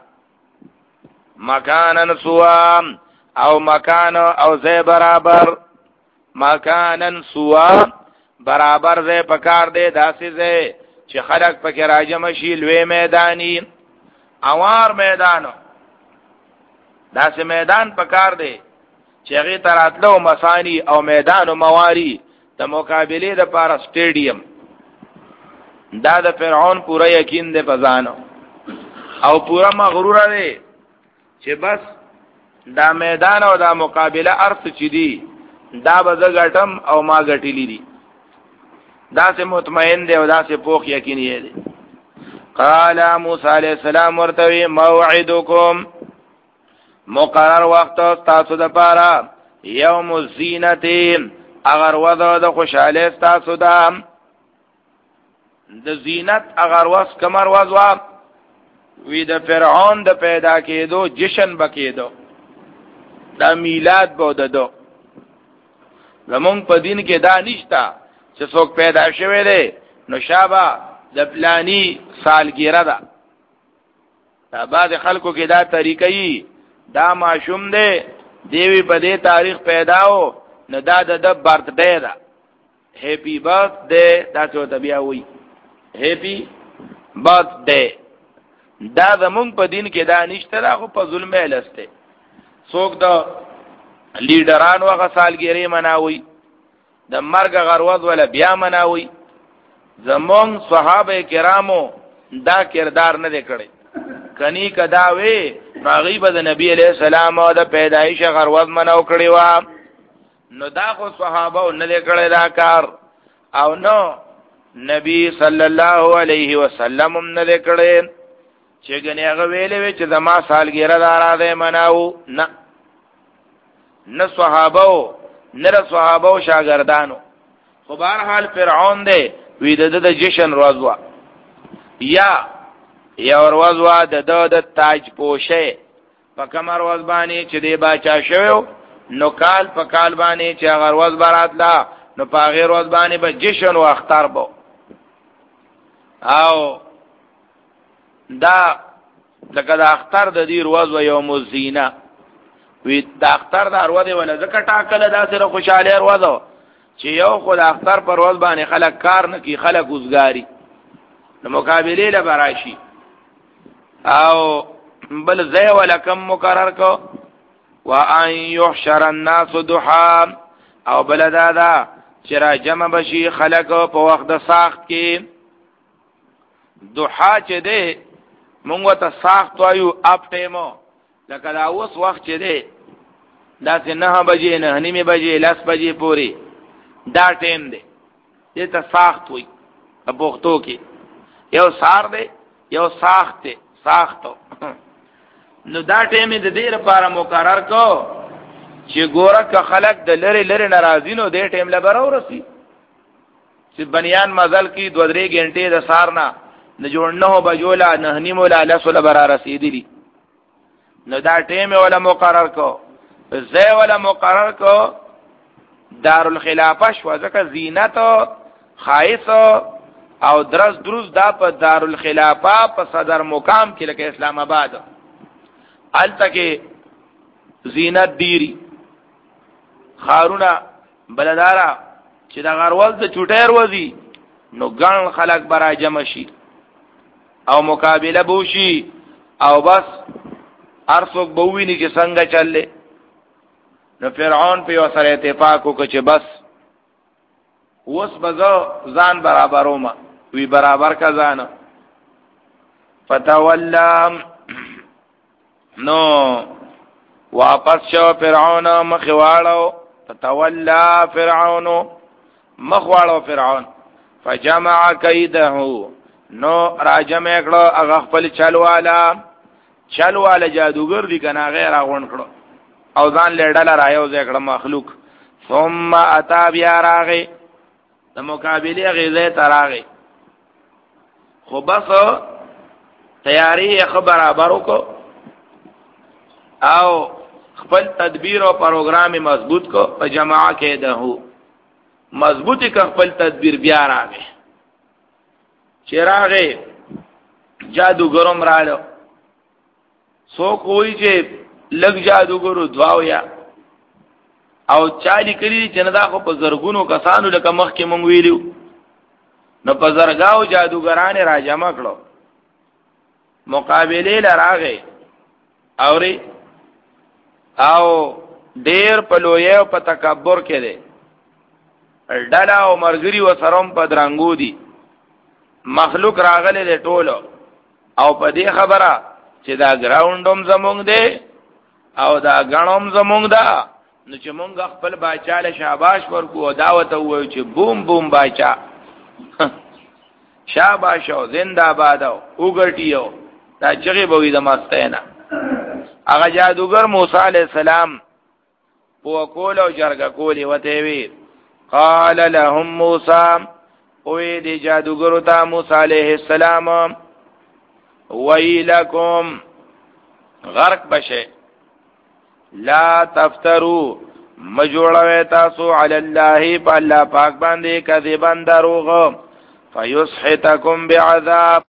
مکانن سوا او مکان او زې برابر مکانن سوا برابر زې پکار دې داسې زې چې خلق پکې راجم شي لوی میدانی اوار میدانو داسې میدان پکار دې چې هغه تراتلو مسانی او میدان او مواری د مقابله لپاره سټیډیم. دا د فرعون پورا یقین دې پزانو او پورا مغرور دی چې بس دا میدان او دا مقابله ارث چي دي دا به زګټم او ما غټلی دي دا سه مطمئن دی او دا سه پوخ یقیني دی. قال موسی علیہ السلام ورته موعدکم مقرر وخت تاسو د پاره یوم الزینت اگر وضع د خوشاله تاسو دا د زینت اگر واس کمر وضع وی د فرعون د پیدا کېدو جشن بکېدو، دا میلاد بوددو. زمونږ په دین کې دا نشتا چې څوک پیدا شوی دی نو شابه د پلانی سالګیره ده. دا بعض خلکو کې دا طریقې دا معشوم دی دیوی په دې تاریخ پیداو نو دا د برث ډے ده، هیپی برث ډے، دا څه ته بیا وایي هیپی برث ډے. دا زمونږ په دین کې دا نشته، دا خو په ظلم لسته. څوک د لیډرانو هغه سالګیرې مناوي، د مرګ غروز ولا بیا مناوي. زمونږ صحابه کرامو دا کردار نه کړی. کني کدا وی غیب د نبی علیہ السلام او د پیدایش غروز مناو کړی و، نو دا خو صحابه نه کړی دا کار، او نو نبی صلی الله علیه وسلم هم نه کړی چې ګنې هغه ویلې وی چې زما سالګیره دارا ده مناو. نه نه صحابه نه صحابه او شاګردانو. خو بهرحال فرعون دی وی د د جشن ورځ وا، یا یا ورځ وا د د تاج پوشه په کمر ورځ باندې چې دی باچا شوی، نو کال په کال باندې چې هغه ورځ براتلا نو په غیر ورځ باندې به جشن او اختر بو. او دا لکه د اختر د دې ورځ و یوم الزینه، وی د اختر د ورځ ولا زکه ټاکله دا سره خوشاله ورځ چې یو خو د اختر پر ورځ باندې خلک کار نه کی، خلک وزګاری د مقابله له براشي. او بل زې ولا کم مقرر کو وان يحشر الناس ضحى، او بل دا دا چې را جمع بشي خلک په وخت د ساخت کې. ضحى چې ده مونږ ته ساخت وایو اپ ټیمو، لکه دا اوس وخت چې ده دا څه نه بجې نه نیمه بجې لاس بجې پوري دا ټیم دی، دې ته ساخت وي په پښتو کې. یو سار دی یو ساخت دی، ساختو. نو دا ټیم دې دې لپاره مقرر کو چې ګوره که خلک د لری لری ناراضی نو دې ټیم لپاره ورسی چې بنیان مزل کې دوه درې غنټې د سار نه نه جوړ نه بجولا نه نیمه لا لسل برا رسیدلی. نو دا ټیم ولا مقرر کو، زې ولا مقرر کو. دارالخلافه شو ځکه زینت خایس او درس دروس دا په دارالخلافه په صدر مقام کې لکه اسلام آباد الته کې زینت دیری خارونه بلدارا چې دا غرول د چټیر وځي نو ګڼ خلک برا جمع شي او مقابله بوشي، او بس ارڅوک بوویني چې څنګه چللې. نو فرعون په یو سره اتفاق وکړ چې بس اوس بزو ځان برابروما، وی برابر کا ځان. فتولى، نو واپس شو فرعون مخواړو، فتولى فرعون مخواړو فرعون، فجمع کیده، نو راجمع کړه هغه خپل چلوالا چلوالا جادوګر دی کنه غیر اغون کړه او ځان لړل رايو ځکړه مخلوق. ثم اتى بیا راغی د مقابله غیزه تراغی، خو بس تیاری خبر برابر کو او خپل تدبیر او پروګرام مضبوط کو په جماع کې ده مضبوطی که خپل تدبیر بیا راغی. چراغه جادوګرم راړو، سو کوئی چې لګ جادوګرو دواویا او چالي کړی چې نه دا خو په زرګونو کسانو لکه مخ کې مونږ ویلو، نو په زرګاو جادوګران را جمع کړو مقابله لراغه اوري او ډیر په لوی او په تکبر کې دي ډلا او مرګري و سروم په درنګو دي. مخلوق راغله دي ټولو او په دې خبره چې دا ګراوندوم زمونږ دی او دا غنوم زمونږ دا، نو چې مونږ خپل باچاله شاباش ورکو او دعوت وایو چې بوم بوم باچا شاباش او زنده باد او وګټیو دا چغې بوي د مستینا. هغه جادوګر موسی علی السلام په کول او جرګه کولی وته وی، قال لهم موسی، او دې جادوګر ته موسی علیہ السلام ویلکم غرق بشه لا تفترو مجوړوي تاسو علی الله په الله پاک باندې کذبا دروغ فیسحتکم بعذاب